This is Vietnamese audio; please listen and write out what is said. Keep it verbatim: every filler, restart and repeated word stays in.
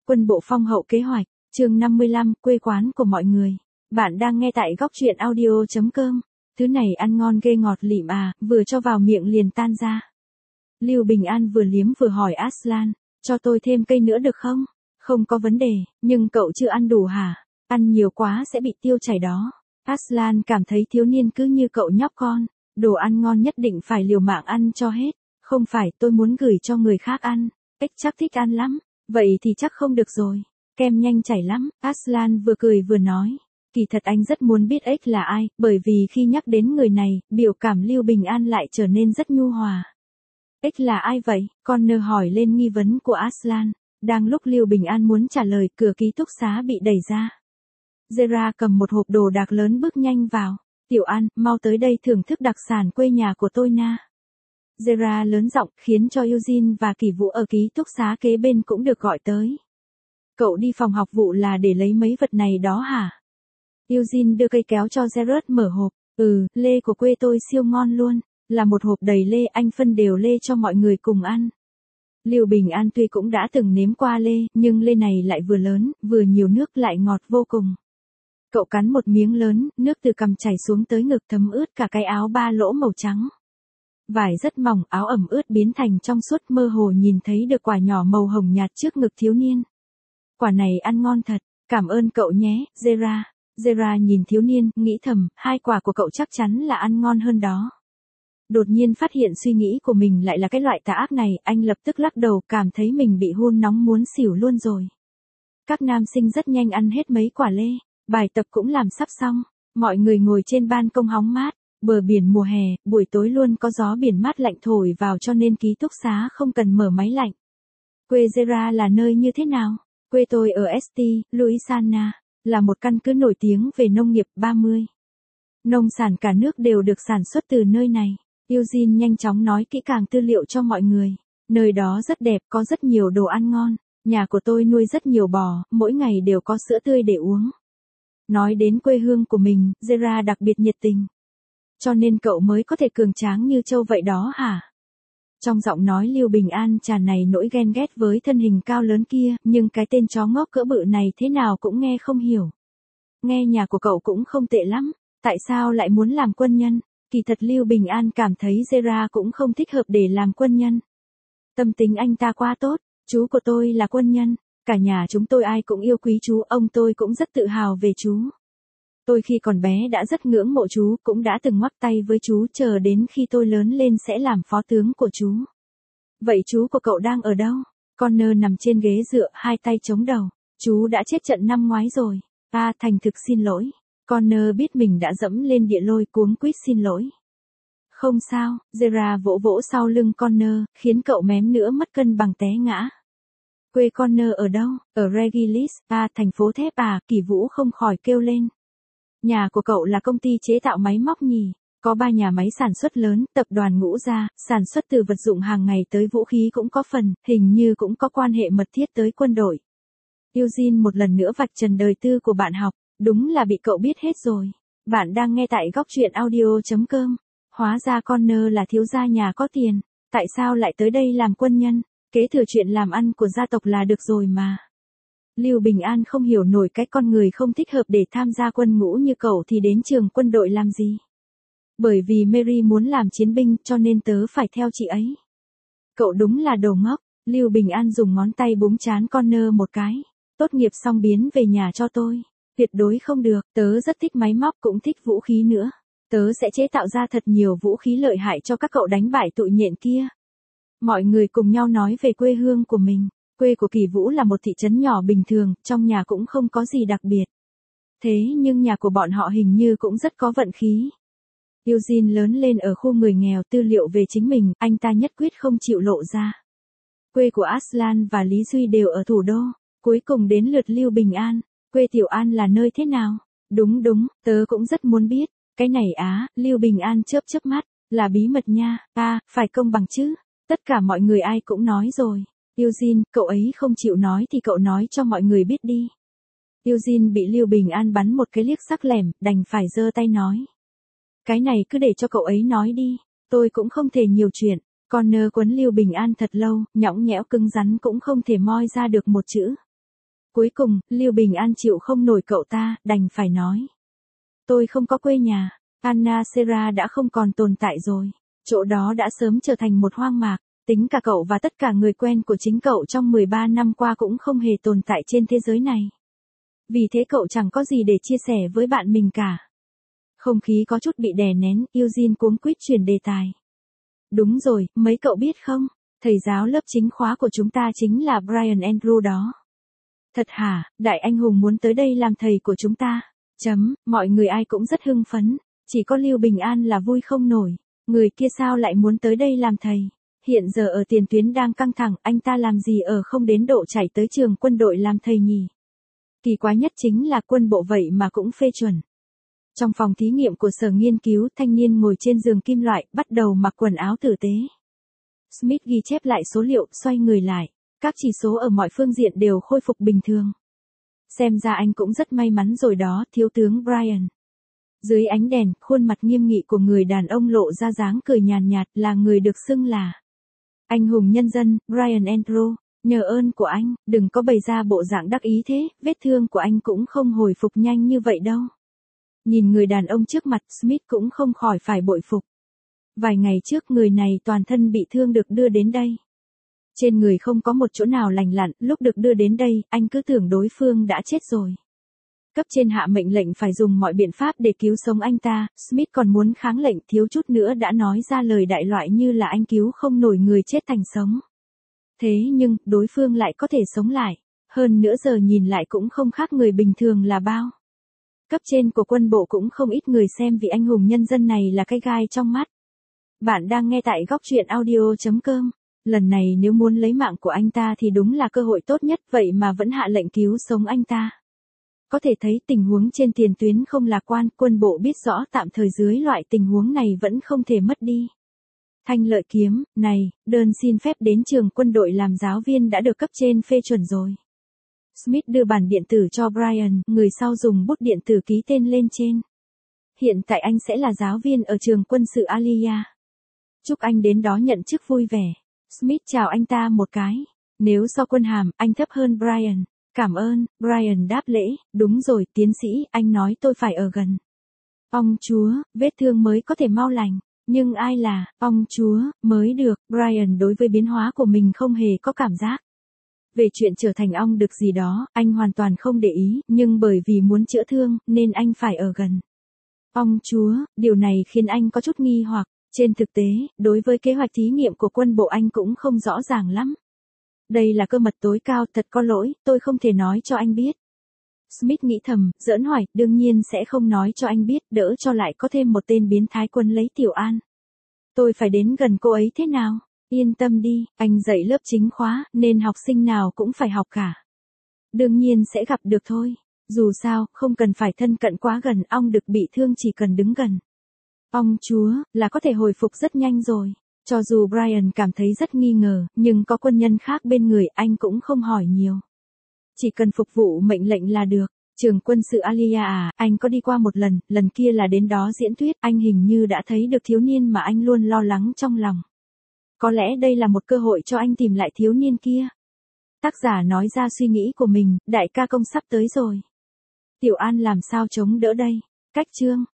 Quân bộ phong hậu kế hoạch, chương năm mươi lăm, quê quán của mọi người. Bạn đang nghe tại góc truyện audio chấm com. Thứ này ăn ngon ghê ngọt lịm à, vừa cho vào miệng liền tan ra. Lưu Bình An vừa liếm vừa hỏi Aslan, cho tôi thêm cây nữa được không? Không có vấn đề, nhưng cậu chưa ăn đủ hả? Ăn nhiều quá sẽ bị tiêu chảy đó. Aslan cảm thấy thiếu niên cứ như cậu nhóc con, đồ ăn ngon nhất định phải liều mạng ăn cho hết. Không phải tôi muốn gửi cho người khác ăn, ếch chắc thích ăn lắm. Vậy thì chắc không được rồi, kem nhanh chảy lắm. Aslan vừa cười vừa nói, kỳ thật anh rất muốn biết ếch là ai, bởi vì khi nhắc đến người này, biểu cảm Lưu Bình An lại trở nên rất nhu hòa. Ếch là ai vậy? Connor hỏi lên nghi vấn của Aslan. Đang lúc Lưu Bình An muốn trả lời, cửa ký túc xá bị đẩy ra. Zera cầm một hộp đồ đạc lớn bước nhanh vào. Tiểu An, mau tới đây thưởng thức đặc sản quê nhà của tôi na. Zera lớn giọng khiến cho Eugene và Kỳ Vũ ở ký túc xá kế bên cũng được gọi tới. Cậu đi phòng học vụ là để lấy mấy vật này đó hả? Eugene đưa cây kéo cho Gerard mở hộp. Ừ, lê của quê tôi siêu ngon luôn. Là một hộp đầy lê, anh phân đều lê cho mọi người cùng ăn. Lưu Bình An tuy cũng đã từng nếm qua lê, nhưng lê này lại vừa lớn, vừa nhiều nước lại ngọt vô cùng. Cậu cắn một miếng lớn, nước từ cằm chảy xuống tới ngực thấm ướt cả cái áo ba lỗ màu trắng. Vải rất mỏng, áo ẩm ướt biến thành trong suốt, mơ hồ nhìn thấy được quả nhỏ màu hồng nhạt trước ngực thiếu niên. Quả này ăn ngon thật, cảm ơn cậu nhé, Zera. Zera nhìn thiếu niên, nghĩ thầm, hai quả của cậu chắc chắn là ăn ngon hơn đó. Đột nhiên phát hiện suy nghĩ của mình lại là cái loại tà ác này, anh lập tức lắc đầu, cảm thấy mình bị hun nóng muốn xỉu luôn rồi. Các nam sinh rất nhanh ăn hết mấy quả lê, bài tập cũng làm sắp xong, mọi người ngồi trên ban công hóng mát, bờ biển mùa hè, buổi tối luôn có gió biển mát lạnh thổi vào cho nên ký túc xá không cần mở máy lạnh. Quê Zera là nơi như thế nào? Quê tôi ở ét tê, Louisiana, là một căn cứ nổi tiếng về nông nghiệp ba mươi. Nông sản cả nước đều được sản xuất từ nơi này. Eugene nhanh chóng nói kỹ càng tư liệu cho mọi người. Nơi đó rất đẹp, có rất nhiều đồ ăn ngon. Nhà của tôi nuôi rất nhiều bò, mỗi ngày đều có sữa tươi để uống. Nói đến quê hương của mình, Zera đặc biệt nhiệt tình. Cho nên cậu mới có thể cường tráng như trâu vậy đó hả? Trong giọng nói Lưu Bình An tràn này nỗi ghen ghét với thân hình cao lớn kia, nhưng cái tên chó ngốc cỡ bự này thế nào cũng nghe không hiểu. Nghe nhà của cậu cũng không tệ lắm, tại sao lại muốn làm quân nhân? Kỳ thật Lưu Bình An cảm thấy Zera cũng không thích hợp để làm quân nhân. Tâm tính anh ta quá tốt, chú của tôi là quân nhân, cả nhà chúng tôi ai cũng yêu quý chú, ông tôi cũng rất tự hào về chú. Tôi khi còn bé đã rất ngưỡng mộ chú, cũng đã từng ngoắc tay với chú, chờ đến khi tôi lớn lên sẽ làm phó tướng của chú. Vậy chú của cậu đang ở đâu? Connor nằm trên ghế dựa, hai tay chống đầu. Chú đã chết trận năm ngoái rồi. À, thành thực xin lỗi. Connor biết mình đã dẫm lên địa lôi, cuống quýt xin lỗi. Không sao, Zera vỗ vỗ sau lưng Connor, khiến cậu mém nữa mất cân bằng té ngã. Quê Connor ở đâu? Ở Regis, à, thành phố thép à, Kỳ Vũ không khỏi kêu lên. Nhà của cậu là công ty chế tạo máy móc nhỉ? Có ba nhà máy sản xuất lớn, tập đoàn Ngũ Gia, sản xuất từ vật dụng hàng ngày tới vũ khí cũng có phần, hình như cũng có quan hệ mật thiết tới quân đội. Eugene một lần nữa vạch trần đời tư của bạn học, đúng là bị cậu biết hết rồi. Bạn đang nghe tại góc truyện audio chấm com. Hóa ra Connor là thiếu gia nhà có tiền, tại sao lại tới đây làm quân nhân, kế thừa chuyện làm ăn của gia tộc là được rồi mà. Lưu Bình An không hiểu nổi cái con người không thích hợp để tham gia quân ngũ như cậu thì đến trường quân đội làm gì. Bởi vì Mary muốn làm chiến binh cho nên tớ phải theo chị ấy. Cậu đúng là đồ ngốc. Lưu Bình An dùng ngón tay búng trán Connor một cái. Tốt nghiệp xong biến về nhà cho tôi. Tuyệt đối không được, tớ rất thích máy móc cũng thích vũ khí nữa. Tớ sẽ chế tạo ra thật nhiều vũ khí lợi hại cho các cậu đánh bại tụi nhện kia. Mọi người cùng nhau nói về quê hương của mình. Quê của Kỳ Vũ là một thị trấn nhỏ bình thường, trong nhà cũng không có gì đặc biệt. Thế nhưng nhà của bọn họ hình như cũng rất có vận khí. Eugene lớn lên ở khu người nghèo, tư liệu về chính mình, anh ta nhất quyết không chịu lộ ra. Quê của Aslan và Lý Duy đều ở thủ đô, cuối cùng đến lượt Lưu Bình An. Quê Tiểu An là nơi thế nào? Đúng đúng, tớ cũng rất muốn biết. Cái này á, Lưu Bình An chớp chớp mắt, là bí mật nha, à, phải công bằng chứ. Tất cả mọi người ai cũng nói rồi. Eugene, cậu ấy không chịu nói thì cậu nói cho mọi người biết đi. Eugene bị Lưu Bình An bắn một cái liếc sắc lẻm, đành phải giơ tay nói. Cái này cứ để cho cậu ấy nói đi, tôi cũng không thể nhiều chuyện. Connor quấn Lưu Bình An thật lâu, nhõng nhẽo cứng rắn cũng không thể moi ra được một chữ. Cuối cùng, Lưu Bình An chịu không nổi cậu ta, đành phải nói. Tôi không có quê nhà, Anna Sera đã không còn tồn tại rồi. Chỗ đó đã sớm trở thành một hoang mạc, tính cả cậu và tất cả người quen của chính cậu trong mười ba năm qua cũng không hề tồn tại trên thế giới này. Vì thế cậu chẳng có gì để chia sẻ với bạn mình cả. Không khí có chút bị đè nén, Eugene cuống quýt chuyển đề tài. Đúng rồi, mấy cậu biết không? Thầy giáo lớp chính khóa của chúng ta chính là Brian Andrew đó. Thật hả, đại anh hùng muốn tới đây làm thầy của chúng ta. Chấm, mọi người ai cũng rất hưng phấn. Chỉ có Lưu Bình An là vui không nổi. Người kia sao lại muốn tới đây làm thầy? Hiện giờ ở tiền tuyến đang căng thẳng, anh ta làm gì ở không đến độ chạy tới trường quân đội làm thầy nhỉ? Kỳ quái nhất chính là quân bộ vậy mà cũng phê chuẩn. Trong phòng thí nghiệm của sở nghiên cứu, thanh niên ngồi trên giường kim loại, bắt đầu mặc quần áo tử tế. Smith ghi chép lại số liệu, xoay người lại. Các chỉ số ở mọi phương diện đều khôi phục bình thường. Xem ra anh cũng rất may mắn rồi đó, thiếu tướng Brian. Dưới ánh đèn, khuôn mặt nghiêm nghị của người đàn ông lộ ra dáng cười nhàn nhạt, là người được xưng là anh hùng nhân dân, Brian Andrew. Nhờ ơn của anh, đừng có bày ra bộ dạng đắc ý thế, vết thương của anh cũng không hồi phục nhanh như vậy đâu. Nhìn người đàn ông trước mặt, Smith cũng không khỏi phải bội phục. Vài ngày trước người này toàn thân bị thương được đưa đến đây. Trên người không có một chỗ nào lành lặn, lúc được đưa đến đây, anh cứ tưởng đối phương đã chết rồi. Cấp trên hạ mệnh lệnh phải dùng mọi biện pháp để cứu sống anh ta, Smith còn muốn kháng lệnh, thiếu chút nữa đã nói ra lời đại loại như là anh cứu không nổi người chết thành sống. Thế nhưng, đối phương lại có thể sống lại, hơn nữa giờ nhìn lại cũng không khác người bình thường là bao. Cấp trên của quân bộ cũng không ít người xem vị anh hùng nhân dân này là cái gai trong mắt. Bạn đang nghe tại góc truyện audio chấm com. Lần này nếu muốn lấy mạng của anh ta thì đúng là cơ hội tốt nhất, vậy mà vẫn hạ lệnh cứu sống anh ta. Có thể thấy tình huống trên tiền tuyến không lạc quan, quân bộ biết rõ tạm thời dưới loại tình huống này vẫn không thể mất đi. Thanh Lợi Kiếm, này, đơn xin phép đến trường quân đội làm giáo viên đã được cấp trên phê chuẩn rồi. Smith đưa bản điện tử cho Brian, người sau dùng bút điện tử ký tên lên trên. Hiện tại anh sẽ là giáo viên ở trường quân sự Aliyah. Chúc anh đến đó nhận chức vui vẻ. Smith chào anh ta một cái. Nếu so quân hàm, anh thấp hơn Brian. Cảm ơn, Brian đáp lễ. Đúng rồi, tiến sĩ, anh nói tôi phải ở gần. Ông chúa, vết thương mới có thể mau lành. Nhưng ai là, ông chúa, mới được, Brian đối với biến hóa của mình không hề có cảm giác. Về chuyện trở thành ong đực gì đó, anh hoàn toàn không để ý, nhưng bởi vì muốn chữa thương, nên anh phải ở gần. Ông chúa, điều này khiến anh có chút nghi hoặc, trên thực tế, đối với kế hoạch thí nghiệm của quân bộ anh cũng không rõ ràng lắm. Đây là cơ mật tối cao, thật có lỗi, tôi không thể nói cho anh biết. Smith nghĩ thầm, giỡn hỏi, đương nhiên sẽ không nói cho anh biết, đỡ cho lại có thêm một tên biến thái quân lấy Tiểu An. Tôi phải đến gần cô ấy thế nào? Yên tâm đi, anh dạy lớp chính khóa, nên học sinh nào cũng phải học cả. Đương nhiên sẽ gặp được thôi. Dù sao, không cần phải thân cận quá gần, ong đực bị thương chỉ cần đứng gần. Ông chúa, là có thể hồi phục rất nhanh rồi. Cho dù Brian cảm thấy rất nghi ngờ, nhưng có quân nhân khác bên người, anh cũng không hỏi nhiều. Chỉ cần phục vụ mệnh lệnh là được. Trường quân sự Aliyah à, anh có đi qua một lần, lần kia là đến đó diễn thuyết, anh hình như đã thấy được thiếu niên mà anh luôn lo lắng trong lòng. Có lẽ đây là một cơ hội cho anh tìm lại thiếu niên kia. Tác giả nói ra suy nghĩ của mình, đại ca công sắp tới rồi. Tiểu An làm sao chống đỡ đây? Cách chương.